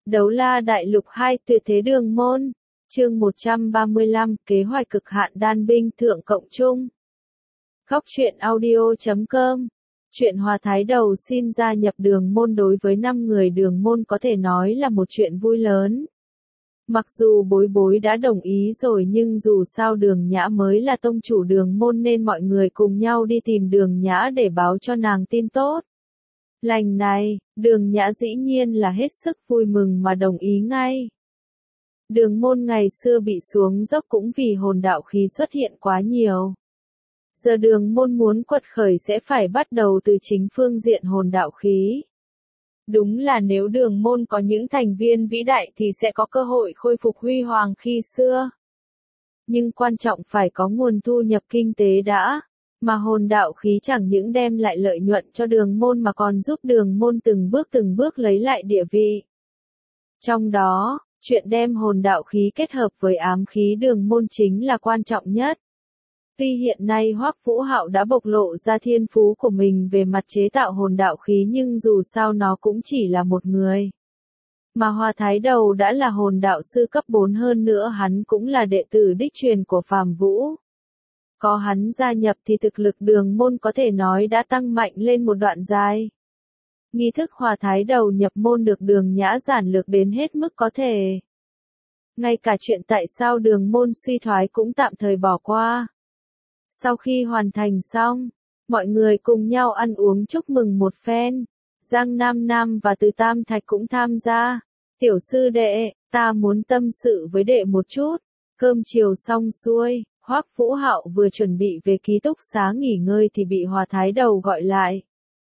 Đấu La Đại Lục 2 Tuyệt Thế Đường Môn, chương 135, Kế hoạch cực hạn đan binh thượng cộng chung. Góc truyện audio.com. Chuyện Hòa Thái Đầu xin gia nhập đường môn đối với 5 người đường môn có thể nói là một chuyện vui lớn. Mặc dù bối bối đã đồng ý rồi nhưng dù sao Đường Nhã mới là tông chủ đường môn nên mọi người cùng nhau đi tìm Đường Nhã để báo cho nàng tin tốt. Lành này, Đường Nhã dĩ nhiên là hết sức vui mừng mà đồng ý ngay. Đường môn ngày xưa bị xuống dốc cũng vì hồn đạo khí xuất hiện quá nhiều. Giờ đường môn muốn quật khởi sẽ phải bắt đầu từ chính phương diện hồn đạo khí. Đúng là nếu đường môn có những thành viên vĩ đại thì sẽ có cơ hội khôi phục huy hoàng khi xưa. Nhưng quan trọng phải có nguồn thu nhập kinh tế đã. Mà hồn đạo khí chẳng những đem lại lợi nhuận cho đường môn mà còn giúp đường môn từng bước lấy lại địa vị. Trong đó, chuyện đem hồn đạo khí kết hợp với ám khí đường môn chính là quan trọng nhất. Tuy hiện nay Hoắc Vũ Hạo đã bộc lộ ra thiên phú của mình về mặt chế tạo hồn đạo khí nhưng dù sao nó cũng chỉ là một người. Mà Hòa Thái Đầu đã là hồn đạo sư cấp 4 hơn nữa hắn cũng là đệ tử đích truyền của Phàm Vũ. Có hắn gia nhập thì thực lực đường môn có thể nói đã tăng mạnh lên một đoạn dài. Nghi thức Hòa Thái Đầu nhập môn được Đường Nhã giản lược đến hết mức có thể. Ngay cả chuyện tại sao đường môn suy thoái cũng tạm thời bỏ qua. Sau khi hoàn thành xong, mọi người cùng nhau ăn uống chúc mừng một phen. Giang Nam Nam và Từ Tam Thạch cũng tham gia. Tiểu sư đệ, ta muốn tâm sự với đệ một chút. Cơm chiều xong xuôi. Hoắc Vũ Hạo vừa chuẩn bị về ký túc xá nghỉ ngơi thì bị Hòa Thái Đầu gọi lại.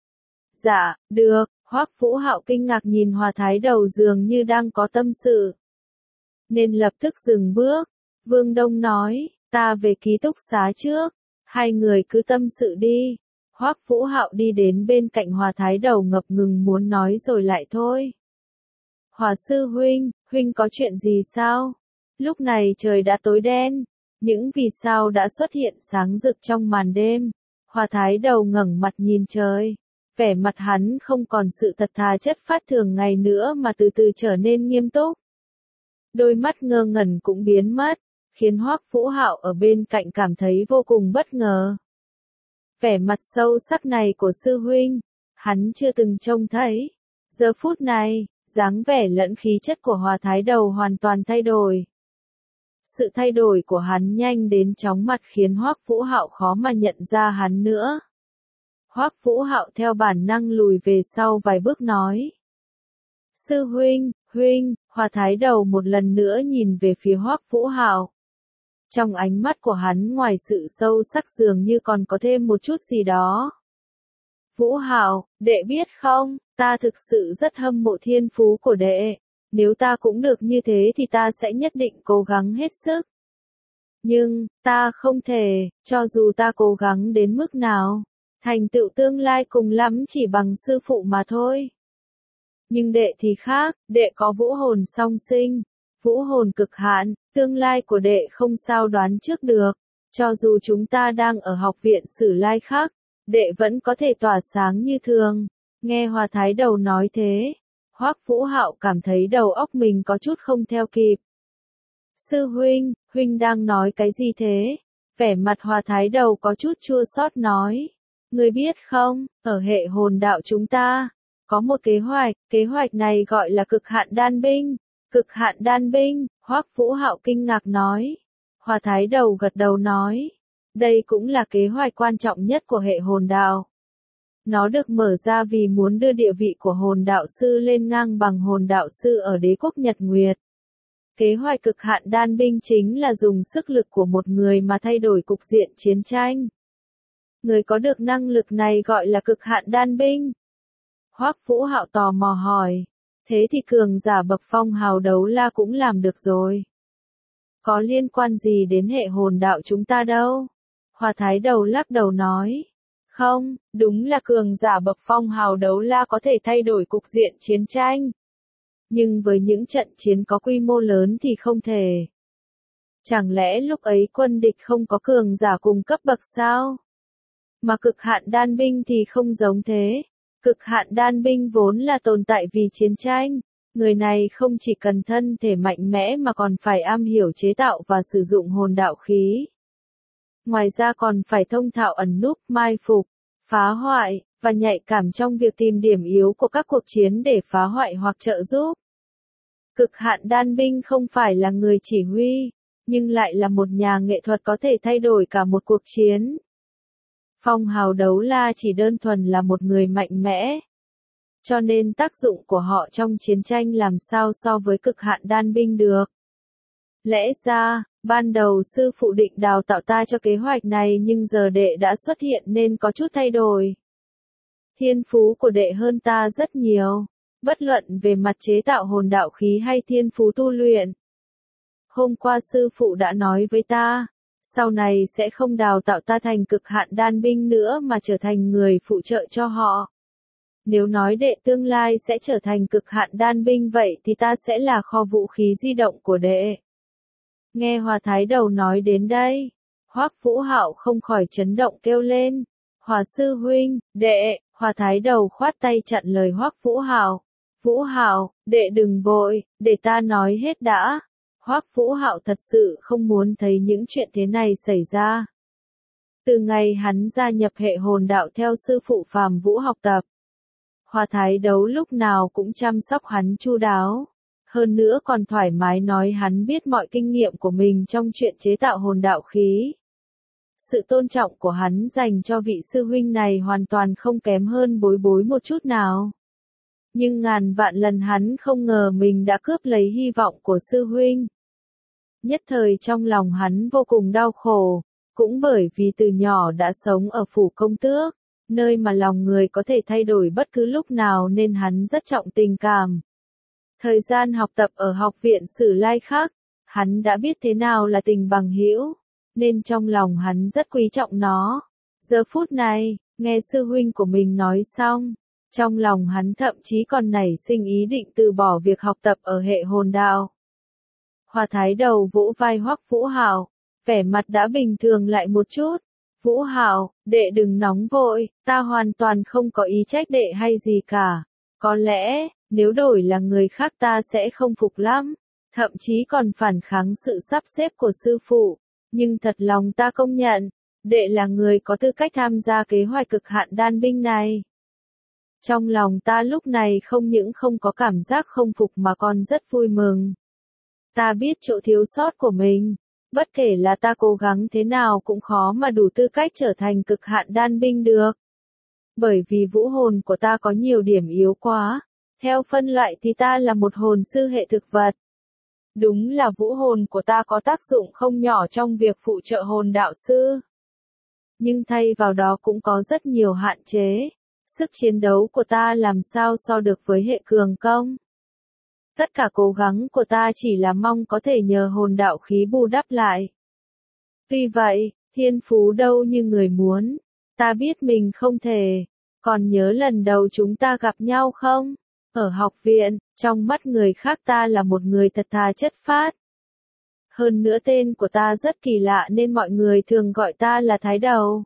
Dạ, được, Hoắc Vũ Hạo kinh ngạc nhìn Hòa Thái Đầu dường như đang có tâm sự. Nên lập tức dừng bước. Vương Đông nói, ta về ký túc xá trước, hai người cứ tâm sự đi. Hoắc Vũ Hạo đi đến bên cạnh Hòa Thái Đầu ngập ngừng muốn nói rồi lại thôi. Hòa sư huynh có chuyện gì sao? Lúc này trời đã tối đen. Những vì sao đã xuất hiện sáng rực trong màn đêm. Hòa Thái Đầu ngẩng mặt nhìn trời. Vẻ mặt hắn không còn sự thật thà chất phát thường ngày nữa mà từ từ trở nên nghiêm túc. Đôi mắt ngơ ngẩn cũng biến mất, khiến Hoắc Vũ Hạo ở bên cạnh cảm thấy vô cùng bất ngờ. Vẻ mặt sâu sắc này của sư huynh, hắn chưa từng trông thấy. Giờ phút này, dáng vẻ lẫn khí chất của Hòa Thái Đầu hoàn toàn thay đổi. Sự thay đổi của hắn nhanh đến chóng mặt khiến Hoắc Vũ Hạo khó mà nhận ra hắn nữa. Hoắc Vũ Hạo theo bản năng lùi về sau vài bước nói. Sư huynh, Hòa Thái Đầu một lần nữa nhìn về phía Hoắc Vũ Hạo. Trong ánh mắt của hắn ngoài sự sâu sắc dường như còn có thêm một chút gì đó. Vũ Hạo, đệ biết không, ta thực sự rất hâm mộ thiên phú của đệ. Nếu ta cũng được như thế thì ta sẽ nhất định cố gắng hết sức. Nhưng, ta không thể, cho dù ta cố gắng đến mức nào, thành tựu tương lai cùng lắm chỉ bằng sư phụ mà thôi. Nhưng đệ thì khác, đệ có vũ hồn song sinh, vũ hồn cực hạn, tương lai của đệ không sao đoán trước được. Cho dù chúng ta đang ở học viện Sử Lai khác, đệ vẫn có thể tỏa sáng như thường. Nghe Hòa Thái Đầu nói thế. Hoắc Vũ Hạo cảm thấy đầu óc mình có chút không theo kịp. Sư huynh đang nói cái gì thế? Vẻ mặt Hòa Thái Đầu có chút chua xót nói. Ngươi biết không, ở hệ hồn đạo chúng ta, có một kế hoạch này gọi là cực hạn đan binh. Cực hạn đan binh, Hoắc Vũ Hạo kinh ngạc nói. Hòa Thái Đầu gật đầu nói. Đây cũng là kế hoạch quan trọng nhất của hệ hồn đạo. Nó được mở ra vì muốn đưa địa vị của hồn đạo sư lên ngang bằng hồn đạo sư ở đế quốc Nhật Nguyệt. Kế hoạch cực hạn đan binh chính là dùng sức lực của một người mà thay đổi cục diện chiến tranh. Người có được năng lực này gọi là cực hạn đan binh. Hoắc Vũ Hạo tò mò hỏi. Thế thì cường giả bậc phong hào Đấu La cũng làm được rồi. Có liên quan gì đến hệ hồn đạo chúng ta đâu? Hòa Thái Đầu lắc đầu nói. Không, đúng là cường giả bậc phong hào Đấu La có thể thay đổi cục diện chiến tranh. Nhưng với những trận chiến có quy mô lớn thì không thể. Chẳng lẽ lúc ấy quân địch không có cường giả cùng cấp bậc sao? Mà cực hạn đan binh thì không giống thế. Cực hạn đan binh vốn là tồn tại vì chiến tranh. Người này không chỉ cần thân thể mạnh mẽ mà còn phải am hiểu chế tạo và sử dụng hồn đạo khí. Ngoài ra còn phải thông thạo ẩn núp, mai phục, phá hoại, và nhạy cảm trong việc tìm điểm yếu của các cuộc chiến để phá hoại hoặc trợ giúp. Cực hạn đan binh không phải là người chỉ huy, nhưng lại là một nhà nghệ thuật có thể thay đổi cả một cuộc chiến. Phong hào đấu la chỉ đơn thuần là một người mạnh mẽ. Cho nên tác dụng của họ trong chiến tranh làm sao so với cực hạn đan binh được. Lẽ ra, ban đầu sư phụ định đào tạo ta cho kế hoạch này nhưng giờ đệ đã xuất hiện nên có chút thay đổi. Thiên phú của đệ hơn ta rất nhiều, bất luận về mặt chế tạo hồn đạo khí hay thiên phú tu luyện. Hôm qua sư phụ đã nói với ta, sau này sẽ không đào tạo ta thành cực hạn đan binh nữa mà trở thành người phụ trợ cho họ. Nếu nói đệ tương lai sẽ trở thành cực hạn đan binh vậy thì ta sẽ là kho vũ khí di động của đệ. Nghe Hòa Thái Đầu nói đến đây, Hoắc Vũ Hạo không khỏi chấn động kêu lên, Hòa sư huynh, đệ. Hòa Thái Đầu khoát tay chặn lời Hoắc Vũ Hạo. Vũ Hạo, đệ đừng vội, để ta nói hết đã. Hoắc Vũ Hạo thật sự không muốn thấy những chuyện thế này xảy ra. Từ ngày hắn gia nhập hệ hồn đạo theo sư phụ Phàm Vũ học tập, Hòa Thái Đấu lúc nào cũng chăm sóc hắn chu đáo. Hơn nữa còn thoải mái nói hắn biết mọi kinh nghiệm của mình trong chuyện chế tạo hồn đạo khí. Sự tôn trọng của hắn dành cho vị sư huynh này hoàn toàn không kém hơn Bối Bối một chút nào. Nhưng ngàn vạn lần hắn không ngờ mình đã cướp lấy hy vọng của sư huynh. Nhất thời trong lòng hắn vô cùng đau khổ, cũng bởi vì từ nhỏ đã sống ở phủ công tước, nơi mà lòng người có thể thay đổi bất cứ lúc nào nên hắn rất trọng tình cảm. Thời gian học tập ở học viện Sử Lai Khắc, hắn đã biết thế nào là tình bằng hữu, nên trong lòng hắn rất quý trọng nó. Giờ phút này, nghe sư huynh của mình nói xong, trong lòng hắn thậm chí còn nảy sinh ý định từ bỏ việc học tập ở hệ hồn đạo. Hòa Thái Đầu vỗ vai Hoắc Vũ Hạo, vẻ mặt đã bình thường lại một chút. Vũ Hạo, đệ đừng nóng vội, ta hoàn toàn không có ý trách đệ hay gì cả. Có lẽ, nếu đổi là người khác ta sẽ không phục lắm, thậm chí còn phản kháng sự sắp xếp của sư phụ. Nhưng thật lòng ta công nhận, đệ là người có tư cách tham gia kế hoạch cực hạn đan binh này. Trong lòng ta lúc này không những không có cảm giác không phục mà còn rất vui mừng. Ta biết chỗ thiếu sót của mình, bất kể là ta cố gắng thế nào cũng khó mà đủ tư cách trở thành cực hạn đan binh được. Bởi vì vũ hồn của ta có nhiều điểm yếu quá, theo phân loại thì ta là một hồn sư hệ thực vật. Đúng là vũ hồn của ta có tác dụng không nhỏ trong việc phụ trợ hồn đạo sư. Nhưng thay vào đó cũng có rất nhiều hạn chế. Sức chiến đấu của ta làm sao so được với hệ cường công. Tất cả cố gắng của ta chỉ là mong có thể nhờ hồn đạo khí bù đắp lại. Tuy vậy, thiên phú đâu như người muốn. Ta biết mình không thể. Còn nhớ lần đầu chúng ta gặp nhau không? Ở học viện, trong mắt người khác ta là một người thật thà chất phác. Hơn nữa tên của ta rất kỳ lạ nên mọi người thường gọi ta là Thái Đầu.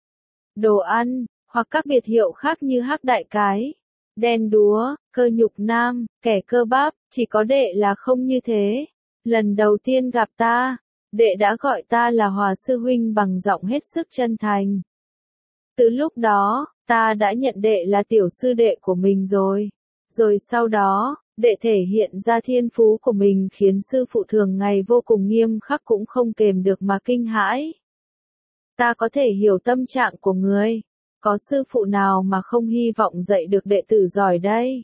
Đồ ăn, hoặc các biệt hiệu khác như Hắc Đại Cái, Đen Đúa, Cơ Nhục Nam, Kẻ Cơ Bắp, chỉ có đệ là không như thế. Lần đầu tiên gặp ta, đệ đã gọi ta là Hòa sư huynh bằng giọng hết sức chân thành. Từ lúc đó, ta đã nhận đệ là tiểu sư đệ của mình rồi. Rồi sau đó, đệ thể hiện ra thiên phú của mình khiến sư phụ thường ngày vô cùng nghiêm khắc cũng không kềm được mà kinh hãi. Ta có thể hiểu tâm trạng của người. Có sư phụ nào mà không hy vọng dạy được đệ tử giỏi đây?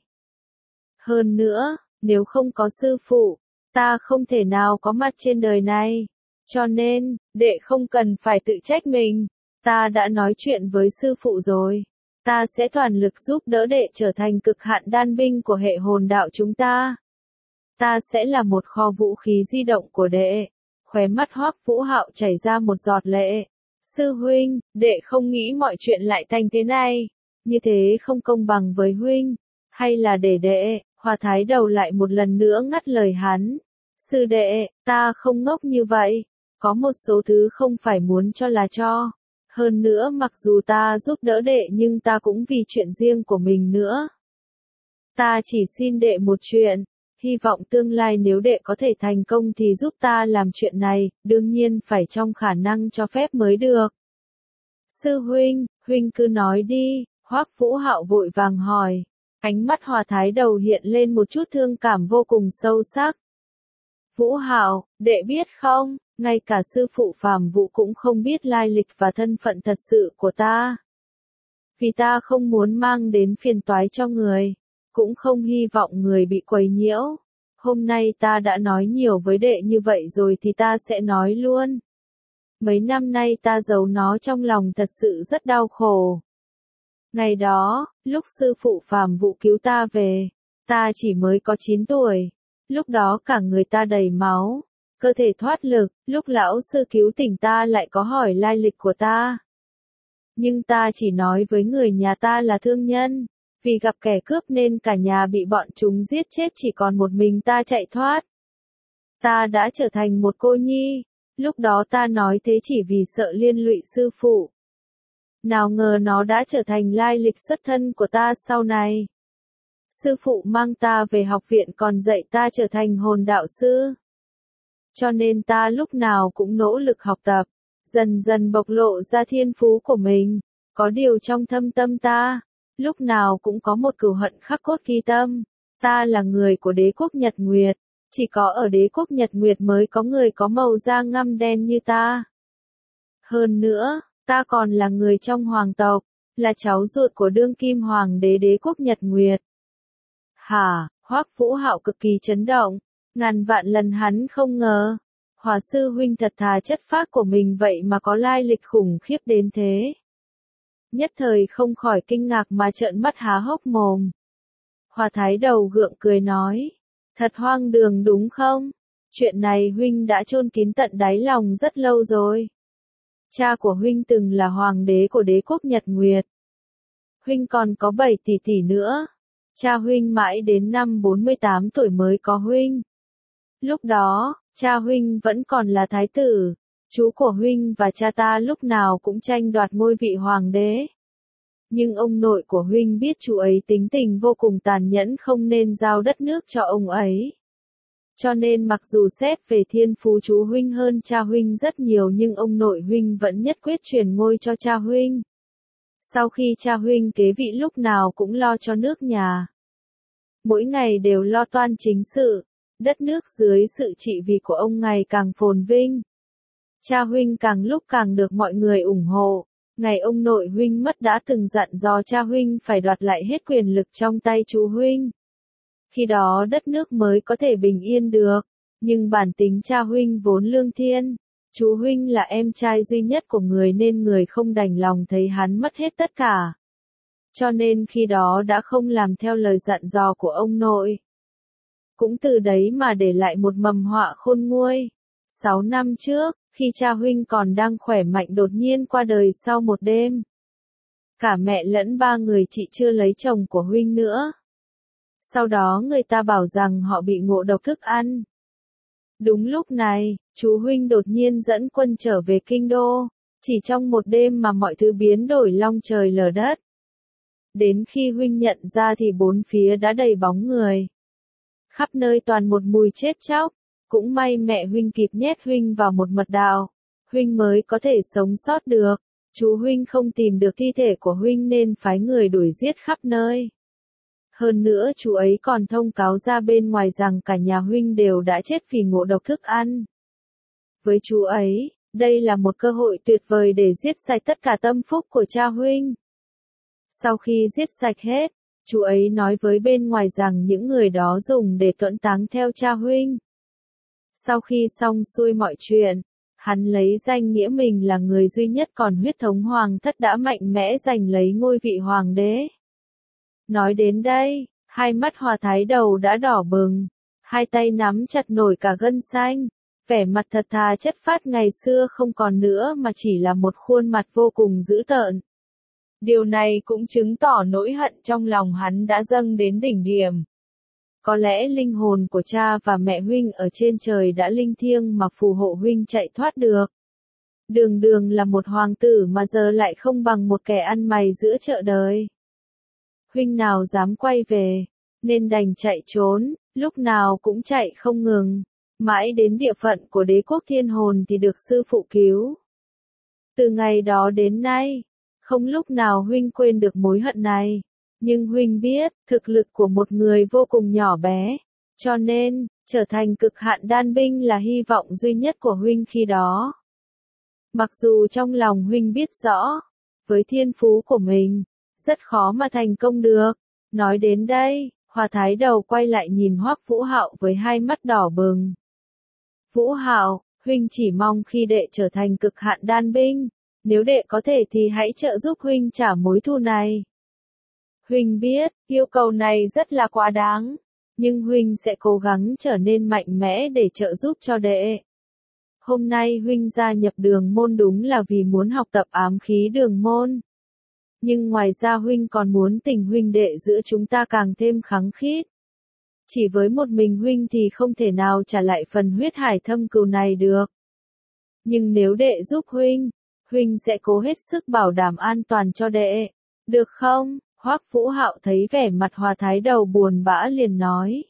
Hơn nữa, nếu không có sư phụ, ta không thể nào có mặt trên đời này. Cho nên, đệ không cần phải tự trách mình. Ta đã nói chuyện với sư phụ rồi. Ta sẽ toàn lực giúp đỡ đệ trở thành cực hạn đan binh của hệ hồn đạo chúng ta. Ta sẽ là một kho vũ khí di động của đệ. Khóe mắt Hoắc Vũ Hạo chảy ra một giọt lệ. Sư huynh, đệ không nghĩ mọi chuyện lại thành thế này. Như thế không công bằng với huynh. Hay là để đệ, Hòa Thái Đầu lại một lần nữa ngắt lời hắn. Sư đệ, ta không ngốc như vậy. Có một số thứ không phải muốn cho là cho. Hơn nữa mặc dù ta giúp đỡ đệ nhưng ta cũng vì chuyện riêng của mình nữa. Ta chỉ xin đệ một chuyện, hy vọng tương lai nếu đệ có thể thành công thì giúp ta làm chuyện này, đương nhiên phải trong khả năng cho phép mới được. Sư huynh cứ nói đi, Hoắc Vũ Hạo vội vàng hỏi. Ánh mắt Hòa Thái Đầu hiện lên một chút thương cảm vô cùng sâu sắc. Vũ Hạo, đệ biết không, ngay cả sư phụ Phàm Vũ cũng không biết lai lịch và thân phận thật sự của ta. Vì ta không muốn mang đến phiền toái cho người, cũng không hy vọng người bị quấy nhiễu. Hôm nay ta đã nói nhiều với đệ như vậy rồi thì ta sẽ nói luôn. Mấy năm nay ta giấu nó trong lòng thật sự rất đau khổ. Ngày đó, lúc sư phụ Phàm Vũ cứu ta về, ta chỉ mới có 9 tuổi. Lúc đó cả người ta đầy máu, cơ thể thoát lực, lúc lão sư cứu tỉnh ta lại có hỏi lai lịch của ta. Nhưng ta chỉ nói với người nhà ta là thương nhân, vì gặp kẻ cướp nên cả nhà bị bọn chúng giết chết chỉ còn một mình ta chạy thoát. Ta đã trở thành một cô nhi, lúc đó ta nói thế chỉ vì sợ liên lụy sư phụ. Nào ngờ nó đã trở thành lai lịch xuất thân của ta sau này. Sư phụ mang ta về học viện còn dạy ta trở thành hồn đạo sư. Cho nên ta lúc nào cũng nỗ lực học tập, dần dần bộc lộ ra thiên phú của mình. Có điều trong thâm tâm ta, lúc nào cũng có một cừu hận khắc cốt ghi tâm. Ta là người của đế quốc Nhật Nguyệt, chỉ có ở đế quốc Nhật Nguyệt mới có người có màu da ngăm đen như ta. Hơn nữa, ta còn là người trong hoàng tộc, là cháu ruột của đương kim hoàng đế đế quốc Nhật Nguyệt. Hả, Hoắc Vũ Hạo cực kỳ chấn động, ngàn vạn lần hắn không ngờ. Hòa sư huynh thật thà chất phác của mình vậy mà có lai lịch khủng khiếp đến thế. Nhất thời không khỏi kinh ngạc mà trợn mắt há hốc mồm. Hòa Thái Đầu gượng cười nói, thật hoang đường đúng không? Chuyện này huynh đã chôn kín tận đáy lòng rất lâu rồi. Cha của huynh từng là hoàng đế của đế quốc Nhật Nguyệt. Huynh còn có 7 tỷ tỷ nữa. Cha huynh mãi đến năm 48 tuổi mới có huynh. Lúc đó, cha huynh vẫn còn là thái tử. Chú của huynh và cha ta lúc nào cũng tranh đoạt ngôi vị hoàng đế. Nhưng ông nội của huynh biết chú ấy tính tình vô cùng tàn nhẫn không nên giao đất nước cho ông ấy. Cho nên mặc dù xét về thiên phú chú huynh hơn cha huynh rất nhiều nhưng ông nội huynh vẫn nhất quyết truyền ngôi cho cha huynh. Sau khi cha huynh kế vị lúc nào cũng lo cho nước nhà. Mỗi ngày đều lo toan chính sự, đất nước dưới sự trị vì của ông ngày càng phồn vinh. Cha huynh càng lúc càng được mọi người ủng hộ. Ngày ông nội huynh mất đã từng dặn dò cha huynh phải đoạt lại hết quyền lực trong tay chú huynh. Khi đó đất nước mới có thể bình yên được, nhưng bản tính cha huynh vốn lương thiên. Chú huynh là em trai duy nhất của người nên người không đành lòng thấy hắn mất hết tất cả. Cho nên khi đó đã không làm theo lời dặn dò của ông nội. Cũng từ đấy mà để lại một mầm họa khôn nguôi. 6 năm trước, khi cha huynh còn đang khỏe mạnh đột nhiên qua đời sau một đêm. Cả mẹ lẫn 3 người chị chưa lấy chồng của huynh nữa. Sau đó người ta bảo rằng họ bị ngộ độc thức ăn. Đúng lúc này, chú huynh đột nhiên dẫn quân trở về kinh đô. Chỉ trong một đêm mà mọi thứ biến đổi long trời lở đất. Đến khi huynh nhận ra thì bốn phía đã đầy bóng người. Khắp nơi toàn một mùi chết chóc. Cũng may mẹ huynh kịp nhét huynh vào một mật đạo. Huynh mới có thể sống sót được. Chú huynh không tìm được thi thể của huynh nên phái người đuổi giết khắp nơi. Hơn nữa chú ấy còn thông cáo ra bên ngoài rằng cả nhà huynh đều đã chết vì ngộ độc thức ăn. Với chú ấy, đây là một cơ hội tuyệt vời để giết sạch tất cả tâm phúc của cha huynh. Sau khi giết sạch hết, chú ấy nói với bên ngoài rằng những người đó dùng để tuẫn táng theo cha huynh. Sau khi xong xuôi mọi chuyện, hắn lấy danh nghĩa mình là người duy nhất còn huyết thống hoàng thất đã mạnh mẽ giành lấy ngôi vị hoàng đế. Nói đến đây, hai mắt Hòa Thái Đầu đã đỏ bừng, hai tay nắm chặt nổi cả gân xanh, vẻ mặt thật thà chất phác ngày xưa không còn nữa mà chỉ là một khuôn mặt vô cùng dữ tợn. Điều này cũng chứng tỏ nỗi hận trong lòng hắn đã dâng đến đỉnh điểm. Có lẽ linh hồn của cha và mẹ huynh ở trên trời đã linh thiêng mà phù hộ huynh chạy thoát được. Đường đường là một hoàng tử mà giờ lại không bằng một kẻ ăn mày giữa chợ đời. Huynh nào dám quay về, nên đành chạy trốn, lúc nào cũng chạy không ngừng. Mãi đến địa phận của đế quốc thiên hồn thì được sư phụ cứu. Từ ngày đó đến nay, không lúc nào huynh quên được mối hận này. Nhưng huynh biết, thực lực của một người vô cùng nhỏ bé. Cho nên, trở thành cực hạn đan binh là hy vọng duy nhất của huynh khi đó. Mặc dù trong lòng huynh biết rõ, với thiên phú của mình, rất khó mà thành công được. Nói đến đây, Hòa Thái Đầu quay lại nhìn Hoắc Vũ Hạo với hai mắt đỏ bừng. Vũ Hạo, huynh chỉ mong khi đệ trở thành cực hạn đan binh, nếu đệ có thể thì hãy trợ giúp huynh trả mối thù này. Huynh biết, yêu cầu này rất là quá đáng, nhưng huynh sẽ cố gắng trở nên mạnh mẽ để trợ giúp cho đệ. Hôm nay huynh gia nhập đường môn đúng là vì muốn học tập ám khí đường môn. Nhưng ngoài ra huynh còn muốn tình huynh đệ giữa chúng ta càng thêm khăng khít. Chỉ với một mình huynh thì không thể nào trả lại phần huyết hải thâm cừu này được. Nhưng nếu đệ giúp huynh, huynh sẽ cố hết sức bảo đảm an toàn cho đệ. Được không? Hoắc Vũ Hạo thấy vẻ mặt Hòa Thái Đầu buồn bã liền nói.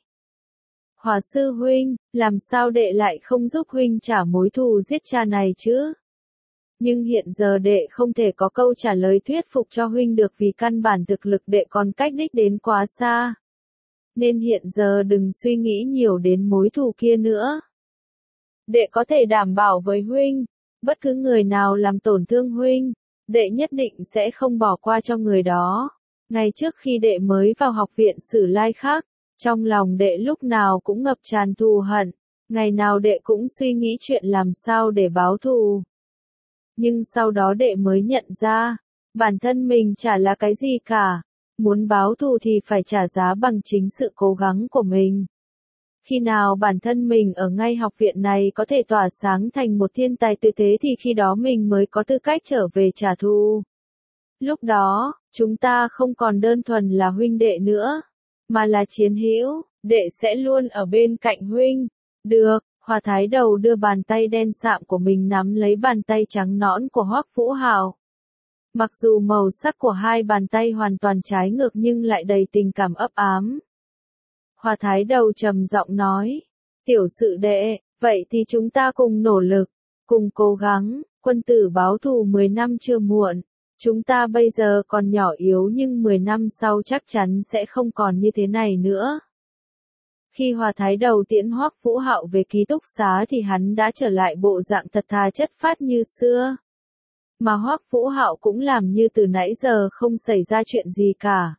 Hòa sư huynh, làm sao đệ lại không giúp huynh trả mối thù giết cha này chứ? Nhưng hiện giờ đệ không thể có câu trả lời thuyết phục cho huynh được vì căn bản thực lực đệ còn cách đích đến quá xa. Nên hiện giờ đừng suy nghĩ nhiều đến mối thù kia nữa. Đệ có thể đảm bảo với huynh, bất cứ người nào làm tổn thương huynh, đệ nhất định sẽ không bỏ qua cho người đó. Ngay trước khi đệ mới vào học viện Sử Lai Khắc, trong lòng đệ lúc nào cũng ngập tràn thù hận, ngày nào đệ cũng suy nghĩ chuyện làm sao để báo thù. Nhưng sau đó đệ mới nhận ra, bản thân mình chả là cái gì cả, muốn báo thù thì phải trả giá bằng chính sự cố gắng của mình. Khi nào bản thân mình ở ngay học viện này có thể tỏa sáng thành một thiên tài tuyệt thế thì khi đó mình mới có tư cách trở về trả thù. Lúc đó, chúng ta không còn đơn thuần là huynh đệ nữa, mà là chiến hữu, đệ sẽ luôn ở bên cạnh huynh. Được, Hòa Thái Đầu đưa bàn tay đen sạm của mình nắm lấy bàn tay trắng nõn của Hoắc Vũ Hạo. Mặc dù màu sắc của hai bàn tay hoàn toàn trái ngược nhưng lại đầy tình cảm ấp ám. Hòa Thái Đầu trầm giọng nói, tiểu sự đệ, vậy thì chúng ta cùng nỗ lực, cùng cố gắng, quân tử báo thù 10 năm chưa muộn. Chúng ta bây giờ còn nhỏ yếu nhưng 10 năm sau chắc chắn sẽ không còn như thế này nữa. Khi Hòa Thái Đầu tiễn Hoắc Vũ Hạo về ký túc xá thì hắn đã trở lại bộ dạng thật thà chất phác như xưa. Mà Hoắc Vũ Hạo cũng làm như từ nãy giờ không xảy ra chuyện gì cả.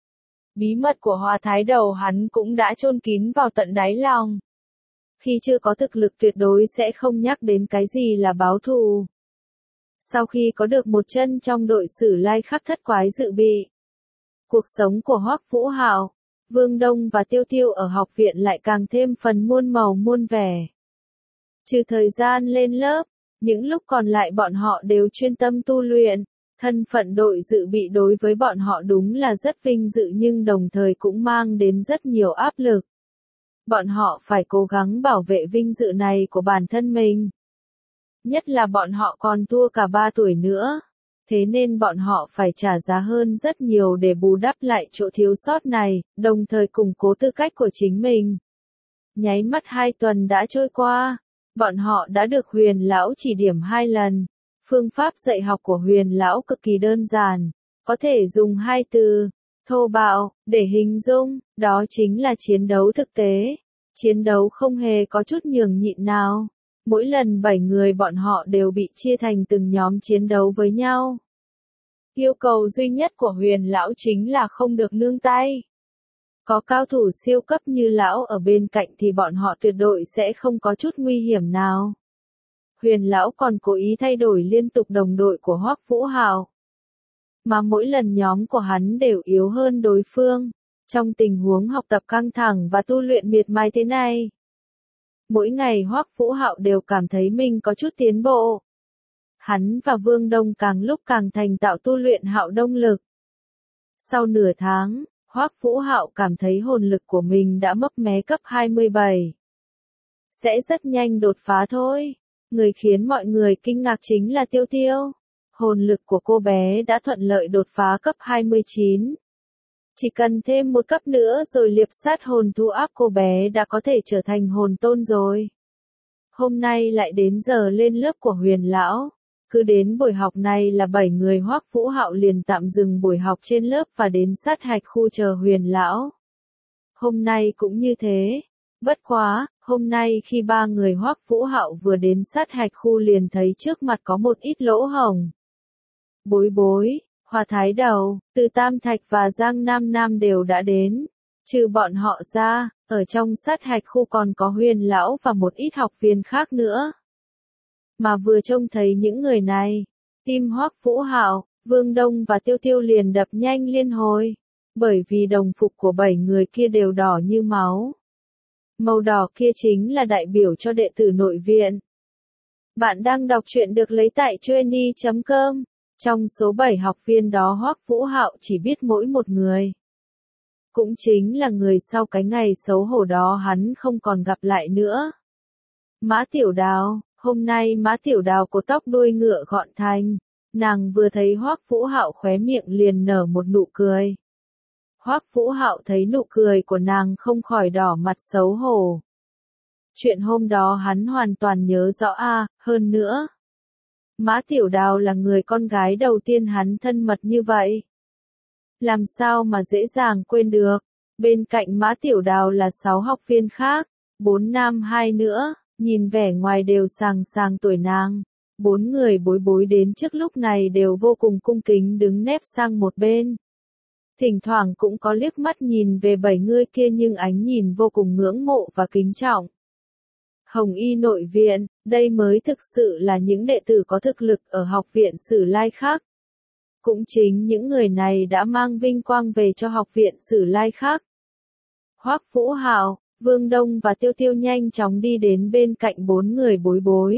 Bí mật của Hòa Thái Đầu hắn cũng đã chôn kín vào tận đáy lòng. Khi chưa có thực lực tuyệt đối sẽ không nhắc đến cái gì là báo thù. Sau khi có được một chân trong đội Sử Lai Khắc thất quái dự bị, cuộc sống của Hoắc Vũ Hạo, Vương Đông và Tiêu Tiêu ở học viện lại càng thêm phần muôn màu muôn vẻ. Trừ thời gian lên lớp, những lúc còn lại bọn họ đều chuyên tâm tu luyện. Thân phận đội dự bị đối với bọn họ đúng là rất vinh dự nhưng đồng thời cũng mang đến rất nhiều áp lực. Bọn họ phải cố gắng bảo vệ vinh dự này của bản thân mình. Nhất là bọn họ còn thua cả 3 tuổi nữa. Thế nên bọn họ phải trả giá hơn rất nhiều để bù đắp lại chỗ thiếu sót này, đồng thời củng cố tư cách của chính mình. Nháy mắt 2 tuần đã trôi qua, bọn họ đã được Huyền Lão chỉ điểm 2 lần. Phương pháp dạy học của Huyền Lão cực kỳ đơn giản, có thể dùng 2 từ, thô bạo, để hình dung, đó chính là chiến đấu thực tế. Chiến đấu không hề có chút nhường nhịn nào. Mỗi lần 7 người bọn họ đều bị chia thành từng nhóm chiến đấu với nhau. Yêu cầu duy nhất của Huyền Lão chính là không được nương tay. Có cao thủ siêu cấp như Lão ở bên cạnh thì bọn họ tuyệt đối sẽ không có chút nguy hiểm nào. Huyền Lão còn cố ý thay đổi liên tục đồng đội của Hoắc Vũ Hạo. Mà mỗi lần nhóm của hắn đều yếu hơn đối phương. Trong tình huống học tập căng thẳng và tu luyện miệt mài thế này. Mỗi ngày Hoắc Vũ Hạo đều cảm thấy mình có chút tiến bộ. Hắn và Vương Đông càng lúc càng thành tạo tu luyện hạo đông lực. Sau nửa tháng, Hoắc Vũ Hạo cảm thấy hồn lực của mình đã mấp mé cấp 27. Sẽ rất nhanh đột phá thôi. Người khiến mọi người kinh ngạc chính là Tiêu Tiêu. Hồn lực của cô bé đã thuận lợi đột phá cấp 29. Chỉ cần thêm một cấp nữa rồi liệp sát hồn thú áp cô bé đã có thể trở thành hồn tôn rồi. Hôm nay lại đến giờ lên lớp của Huyền lão. Cứ đến buổi học này là 7 người Hoắc Vũ Hạo liền tạm dừng buổi học trên lớp và đến sát hạch khu chờ Huyền lão. Hôm nay cũng như thế. Bất quá, hôm nay khi 3 người Hoắc Vũ Hạo vừa đến sát hạch khu liền thấy trước mặt có một ít lỗ hổng. Bối bối, Hoa Thái Đầu, Từ Tam Thạch và Giang Nam Nam đều đã đến. Trừ bọn họ ra, ở trong sát hạch khu còn có Huyền lão và một ít học viên khác nữa. Mà vừa trông thấy những người này, tim Hoắc Vũ Hạo, Vương Đông và Tiêu Tiêu liền đập nhanh liên hồi, bởi vì đồng phục của 7 người kia đều đỏ như máu. Màu đỏ kia chính là đại biểu cho đệ tử nội viện. Bạn đang đọc truyện được lấy tại Trueni.com. Trong số 7 học viên đó Hoắc Vũ Hạo chỉ biết mỗi một người. Cũng chính là người sau cái ngày xấu hổ đó hắn không còn gặp lại nữa. Mã Tiểu Đào, hôm nay Mã Tiểu Đào có tóc đuôi ngựa gọn thành. Nàng vừa thấy Hoắc Vũ Hạo khóe miệng liền nở một nụ cười. Hoắc Vũ Hạo thấy nụ cười của nàng không khỏi đỏ mặt xấu hổ. Chuyện hôm đó hắn hoàn toàn nhớ rõ hơn nữa. Mã Tiểu Đào là người con gái đầu tiên hắn thân mật như vậy. Làm sao mà dễ dàng quên được. Bên cạnh Mã Tiểu Đào là 6 học viên khác, 4 nam 2 nữa, nhìn vẻ ngoài đều sàng sàng tuổi nàng. 4 người bối bối đến trước lúc này đều vô cùng cung kính đứng nép sang một bên. Thỉnh thoảng cũng có liếc mắt nhìn về 7 người kia nhưng ánh nhìn vô cùng ngưỡng mộ và kính trọng. Hồng Y nội viện, đây mới thực sự là những đệ tử có thực lực ở học viện Sử Lai khác. Cũng chính những người này đã mang vinh quang về cho học viện Sử Lai khác. Hoắc Vũ Hạo, Vương Đông và Tiêu Tiêu nhanh chóng đi đến bên cạnh 4 người bối bối.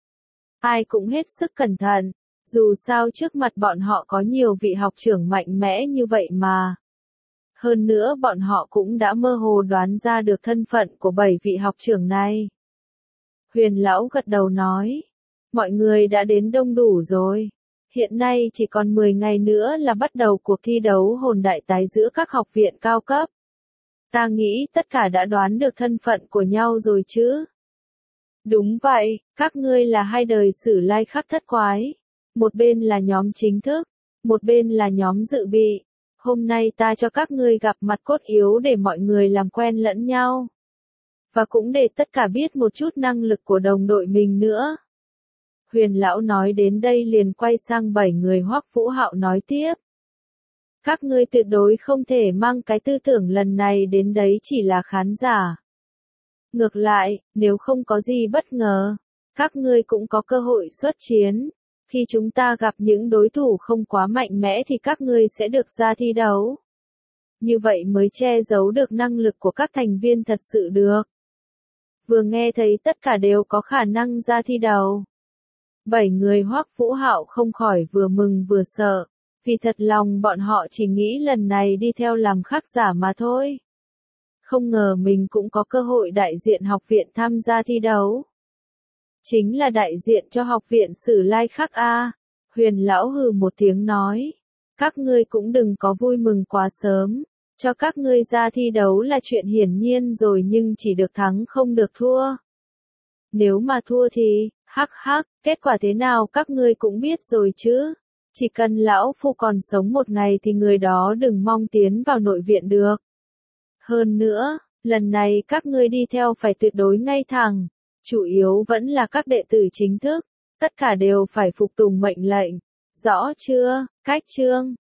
Ai cũng hết sức cẩn thận, dù sao trước mặt bọn họ có nhiều vị học trưởng mạnh mẽ như vậy mà. Hơn nữa bọn họ cũng đã mơ hồ đoán ra được thân phận của 7 vị học trưởng này. Huyền lão gật đầu nói, mọi người đã đến đông đủ rồi. Hiện nay chỉ còn 10 ngày nữa là bắt đầu cuộc thi đấu hồn đại tái giữa các học viện cao cấp. Ta nghĩ tất cả đã đoán được thân phận của nhau rồi chứ? Đúng vậy, các ngươi là hai đời Sử Lai khắc thất quái. Một bên là nhóm chính thức, một bên là nhóm dự bị. Hôm nay ta cho các ngươi gặp mặt cốt yếu để mọi người làm quen lẫn nhau. Và cũng để tất cả biết một chút năng lực của đồng đội mình nữa. Huyền lão nói đến đây liền quay sang 7 người Hoắc Vũ Hạo nói tiếp. Các ngươi tuyệt đối không thể mang cái tư tưởng lần này đến đấy chỉ là khán giả. Ngược lại, nếu không có gì bất ngờ, các ngươi cũng có cơ hội xuất chiến. Khi chúng ta gặp những đối thủ không quá mạnh mẽ thì các ngươi sẽ được ra thi đấu. Như vậy mới che giấu được năng lực của các thành viên thật sự được. Vừa nghe thấy tất cả đều có khả năng ra thi đấu. 7 người Hoắc Vũ Hạo không khỏi vừa mừng vừa sợ, vì thật lòng bọn họ chỉ nghĩ lần này đi theo làm khắc giả mà thôi. Không ngờ mình cũng có cơ hội đại diện học viện tham gia thi đấu. Chính là đại diện cho học viện Sử Lai khắc a. Huyền lão hừ một tiếng nói. Các ngươi cũng đừng có vui mừng quá sớm. Cho các ngươi ra thi đấu là chuyện hiển nhiên rồi nhưng chỉ được thắng không được thua. Nếu mà thua thì, kết quả thế nào các ngươi cũng biết rồi chứ. Chỉ cần lão phu còn sống một ngày thì người đó đừng mong tiến vào nội viện được. Hơn nữa, lần này các ngươi đi theo phải tuyệt đối ngay thẳng. Chủ yếu vẫn là các đệ tử chính thức, tất cả đều phải phục tùng mệnh lệnh. Rõ chưa? Cách chương